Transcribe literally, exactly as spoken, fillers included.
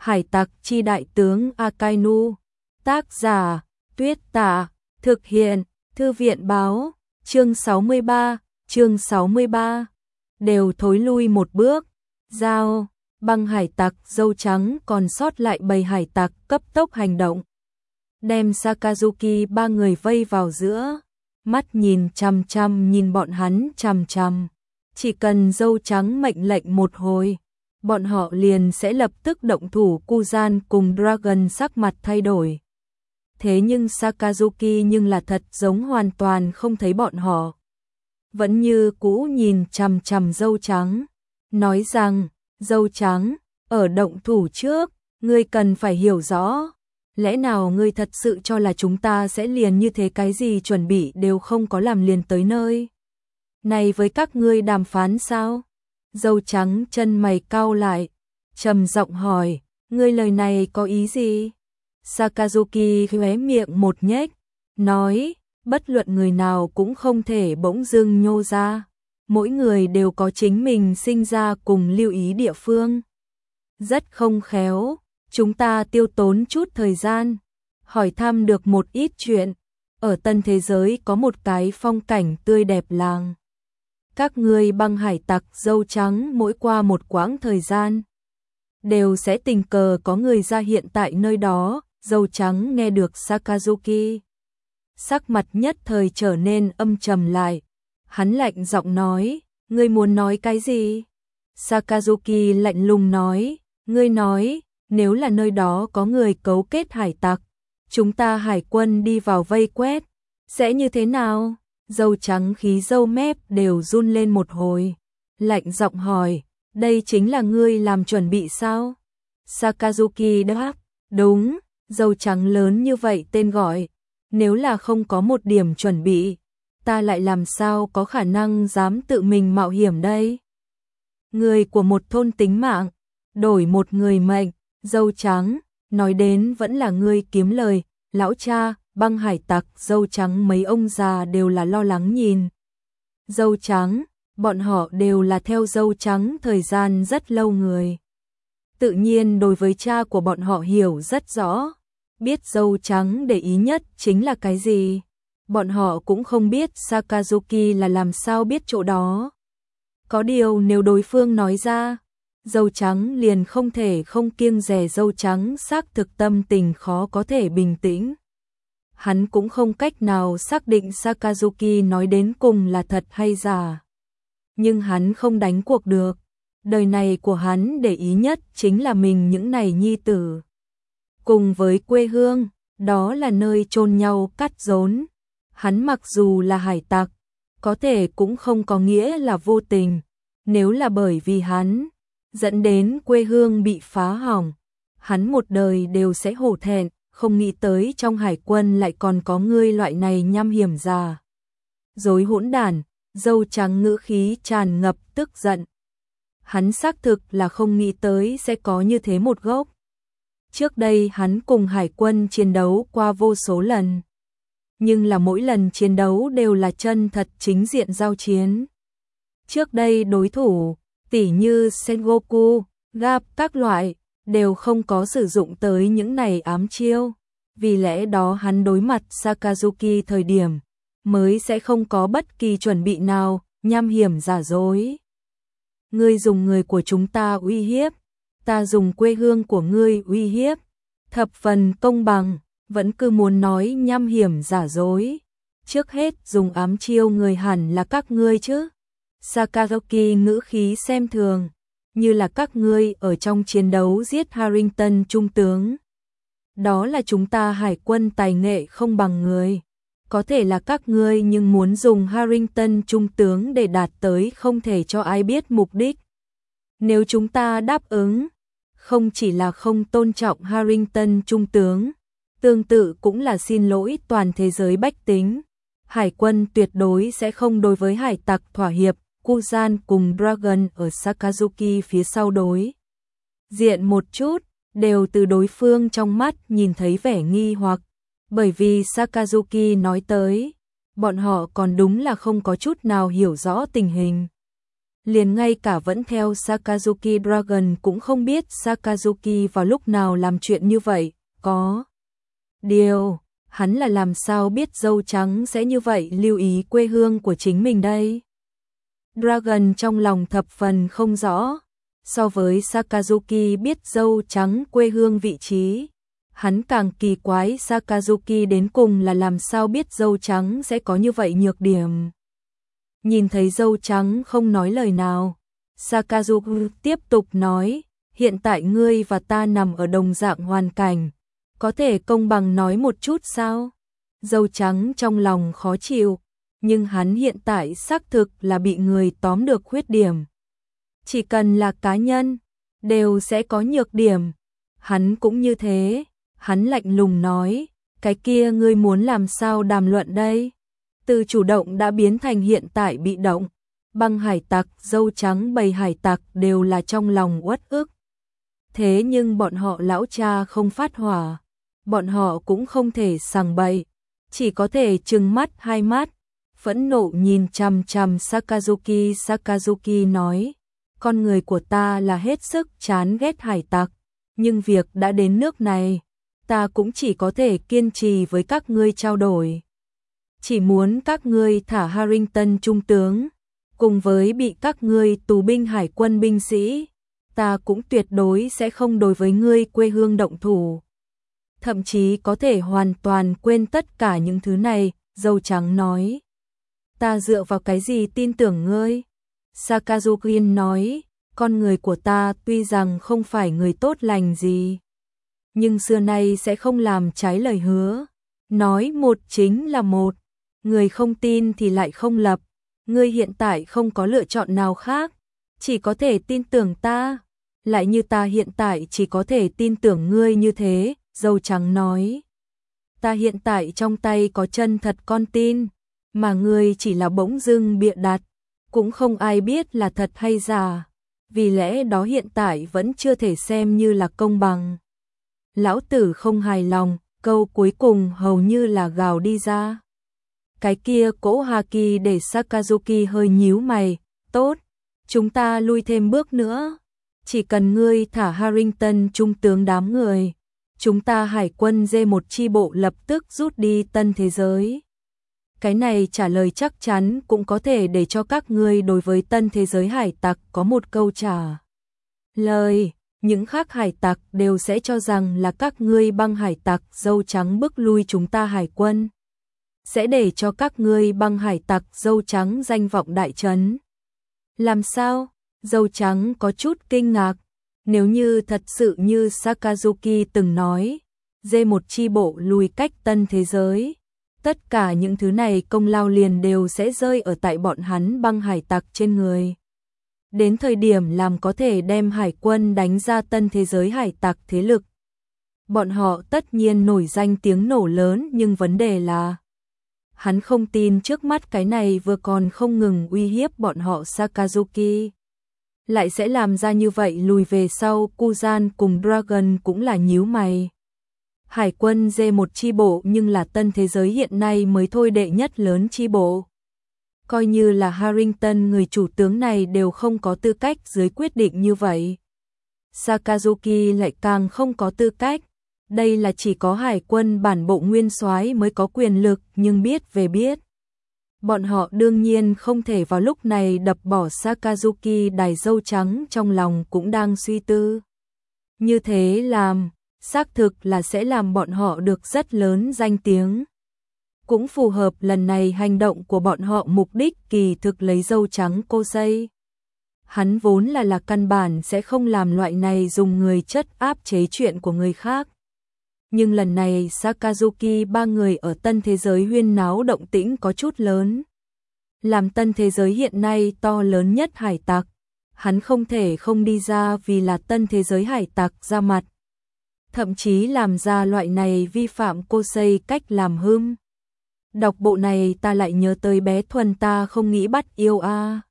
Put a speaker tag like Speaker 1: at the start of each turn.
Speaker 1: Hải tặc chi đại tướng Akainu. Tác giả Tuyết Tả. Thực hiện Thư viện báo. Chương sáu mươi ba. Chương sáu mươi ba. Đều thối lui một bước. Giao băng hải tặc dâu trắng còn sót lại bầy hải tặc cấp tốc hành động, đem Sakazuki ba người vây vào giữa, mắt nhìn chằm chằm nhìn bọn hắn chằm chằm. Chỉ cần dâu trắng mệnh lệnh một hồi, bọn họ liền sẽ lập tức động thủ. Kuzan cùng Dragon sắc mặt thay đổi. Thế nhưng Sakazuki nhưng là thật giống hoàn toàn không thấy bọn họ. Vẫn như cũ nhìn chằm chằm dâu trắng, nói rằng, dâu trắng, ở động thủ trước, ngươi cần phải hiểu rõ. Lẽ nào ngươi thật sự cho là chúng ta sẽ liền như thế cái gì chuẩn bị đều không có làm liền tới nơi này với các ngươi đàm phán sao? Dâu trắng chân mày cau lại, trầm giọng hỏi, ngươi lời này có ý gì? Sakazuki khóe miệng một nhếch, nói, bất luận người nào cũng không thể bỗng dưng nhô ra. Mỗi người đều có chính mình sinh ra cùng lưu ý địa phương. Rất không khéo, chúng ta tiêu tốn chút thời gian, hỏi thăm được một ít chuyện. Ở tân thế giới có một cái phong cảnh tươi đẹp làng. Các ngươi băng hải tặc dâu trắng mỗi qua một quãng thời gian, đều sẽ tình cờ có người ra hiện tại nơi đó. Dâu trắng nghe được Sakazuki, sắc mặt nhất thời trở nên âm trầm lại. Hắn lạnh giọng nói, ngươi muốn nói cái gì? Sakazuki lạnh lùng nói, ngươi nói, nếu là nơi đó có người cấu kết hải tặc, chúng ta hải quân đi vào vây quét, sẽ như thế nào? Dâu trắng khí râu mép đều run lên một hồi, lạnh giọng hỏi, đây chính là ngươi làm chuẩn bị sao? Sakazuki đáp, đúng, dâu trắng lớn như vậy tên gọi, nếu là không có một điểm chuẩn bị, ta lại làm sao có khả năng dám tự mình mạo hiểm đây? Người của một thôn tính mạng, đổi một người mệnh. Dâu trắng, nói đến vẫn là ngươi kiếm lời. Lão cha, băng hải tặc dâu trắng mấy ông già đều là lo lắng nhìn dâu trắng, bọn họ đều là theo dâu trắng thời gian rất lâu người. Tự nhiên đối với cha của bọn họ hiểu rất rõ, biết dâu trắng để ý nhất chính là cái gì. Bọn họ cũng không biết Sakazuki là làm sao biết chỗ đó. Có điều nếu đối phương nói ra, dâu trắng liền không thể không kiêng dè. Dâu trắng xác thực tâm tình khó có thể bình tĩnh. Hắn cũng không cách nào xác định Sakazuki nói đến cùng là thật hay giả. Nhưng hắn không đánh cuộc được. Đời này của hắn để ý nhất chính là mình những này nhi tử. Cùng với quê hương, đó là nơi chôn nhau cắt rốn. Hắn mặc dù là hải tặc, có thể cũng không có nghĩa là vô tình. Nếu là bởi vì hắn dẫn đến quê hương bị phá hỏng, hắn một đời đều sẽ hổ thẹn. Không nghĩ tới trong hải quân lại còn có ngươi loại này nham hiểm già dối hỗn đản. Dâu trắng ngữ khí tràn ngập tức giận. Hắn xác thực là không nghĩ tới sẽ có như thế một gốc. Trước đây hắn cùng hải quân chiến đấu qua vô số lần, nhưng là mỗi lần chiến đấu đều là chân thật chính diện giao chiến. Trước đây đối thủ, tỉ như Sengoku, Gap các loại, đều không có sử dụng tới những này ám chiêu. Vì lẽ đó hắn đối mặt Sakazuki thời điểm, mới sẽ không có bất kỳ chuẩn bị nào, nham hiểm giả dối. Ngươi dùng người của chúng ta uy hiếp, ta dùng quê hương của ngươi uy hiếp, thập phần công bằng, vẫn cứ muốn nói nham hiểm giả dối. Trước hết dùng ám chiêu người hẳn là các ngươi chứ. Sakazuki ngữ khí xem thường, như là các ngươi ở trong chiến đấu giết Harrington trung tướng. Đó là chúng ta hải quân tài nghệ không bằng người. Có thể là các ngươi nhưng muốn dùng Harrington trung tướng để đạt tới không thể cho ai biết mục đích. Nếu chúng ta đáp ứng, không chỉ là không tôn trọng Harrington trung tướng, tương tự cũng là xin lỗi toàn thế giới bách tính. Hải quân tuyệt đối sẽ không đối với hải tặc thỏa hiệp. Kuzan cùng Dragon ở Sakazuki phía sau đối diện một chút, đều từ đối phương trong mắt nhìn thấy vẻ nghi hoặc. Bởi vì Sakazuki nói tới, bọn họ còn đúng là không có chút nào hiểu rõ tình hình. liền ngay cả vẫn theo Sakazuki Dragon cũng không biết Sakazuki vào lúc nào làm chuyện như vậy, có điều, hắn là làm sao biết dâu trắng sẽ như vậy lưu ý quê hương của chính mình đây. Dragon trong lòng thập phần không rõ, so với Sakazuki biết dâu trắng quê hương vị trí, hắn càng kỳ quái Sakazuki đến cùng là làm sao biết dâu trắng sẽ có như vậy nhược điểm. Nhìn thấy dâu trắng không nói lời nào, Sakazuki tiếp tục nói, hiện tại ngươi và ta nằm ở đồng dạng hoàn cảnh, có thể công bằng nói một chút sao? Dâu trắng trong lòng khó chịu, nhưng hắn hiện tại xác thực là bị người tóm được khuyết điểm. Chỉ cần là cá nhân, đều sẽ có nhược điểm. Hắn cũng như thế, hắn lạnh lùng nói, cái kia ngươi muốn làm sao đàm luận đây? Từ chủ động đã biến thành hiện tại bị động, băng hải tặc, dâu trắng bầy hải tặc đều là trong lòng uất ức. Thế nhưng bọn họ lão cha không phát hỏa, bọn họ cũng không thể sằng bậy, chỉ có thể trừng mắt hai mắt, phẫn nộ nhìn chằm chằm Sakazuki. Sakazuki nói, con người của ta là hết sức chán ghét hải tặc, nhưng việc đã đến nước này, ta cũng chỉ có thể kiên trì với các ngươi trao đổi. Chỉ muốn các ngươi thả Harrington trung tướng, cùng với bị các ngươi tù binh hải quân binh sĩ, ta cũng tuyệt đối sẽ không đối với ngươi quê hương động thủ. Thậm chí có thể hoàn toàn quên tất cả những thứ này, dâu trắng nói. Ta dựa vào cái gì tin tưởng ngươi? Sakazuki nói, con người của ta tuy rằng không phải người tốt lành gì, nhưng xưa nay sẽ không làm trái lời hứa. Nói một chính là một, người không tin thì lại không lập. Ngươi hiện tại không có lựa chọn nào khác, chỉ có thể tin tưởng ta. Lại như ta hiện tại chỉ có thể tin tưởng ngươi như thế, dâu trắng nói. Ta hiện tại trong tay có chân thật con tin, mà ngươi chỉ là bỗng dưng bịa đặt, cũng không ai biết là thật hay giả. Vì lẽ đó hiện tại vẫn chưa thể xem như là công bằng. Lão tử không hài lòng, câu cuối cùng hầu như là gào đi ra. Cái kia cỗ haki để Sakazuki hơi nhíu mày, tốt, chúng ta lui thêm bước nữa. Chỉ cần ngươi thả Harrington trung tướng đám người, chúng ta hải quân D một chi bộ lập tức rút đi tân thế giới. Cái này trả lời chắc chắn cũng có thể để cho các ngươi đối với tân thế giới hải tặc có một câu trả lời. Những khác hải tặc đều sẽ cho rằng là các ngươi băng hải tặc dâu trắng bức lui chúng ta hải quân. Sẽ để cho các ngươi băng hải tặc dâu trắng danh vọng đại trấn. Làm sao? Dâu trắng có chút kinh ngạc. Nếu như thật sự như Sakazuki từng nói, D một chi bộ lùi cách tân thế giới, tất cả những thứ này công lao liền đều sẽ rơi ở tại bọn hắn băng hải tặc trên người. Đến thời điểm làm có thể đem hải quân đánh ra tân thế giới hải tặc thế lực. Bọn họ tất nhiên nổi danh tiếng nổ lớn, nhưng vấn đề là hắn không tin trước mắt cái này vừa còn không ngừng uy hiếp bọn họ Sakazuki. Lại sẽ làm ra như vậy lùi về sau. Kuzan cùng Dragon cũng là nhíu mày. Hải quân D một chi bộ nhưng là tân thế giới hiện nay mới thôi đệ nhất lớn chi bộ. Coi như là Harrington người chủ tướng này đều không có tư cách dưới quyết định như vậy. Sakazuki lại càng không có tư cách. Đây là chỉ có hải quân bản bộ nguyên soái mới có quyền lực, nhưng biết về biết. Bọn họ đương nhiên không thể vào lúc này đập bỏ Sakazuki. Đài dâu trắng trong lòng cũng đang suy tư. Như thế làm, xác thực là sẽ làm bọn họ được rất lớn danh tiếng. Cũng phù hợp lần này hành động của bọn họ mục đích kỳ thực lấy dâu trắng cô xây. Hắn vốn là là căn bản sẽ không làm loại này dùng người chất áp chế chuyện của người khác. Nhưng lần này Sakazuki ba người ở tân thế giới huyên náo động tĩnh có chút lớn. Làm tân thế giới hiện nay to lớn nhất hải tặc, hắn không thể không đi ra vì là tân thế giới hải tặc ra mặt. Thậm chí làm ra loại này vi phạm cô xây cách làm hưng. Đọc bộ này ta lại nhớ tới bé Thuần ta không nghĩ bắt yêu a.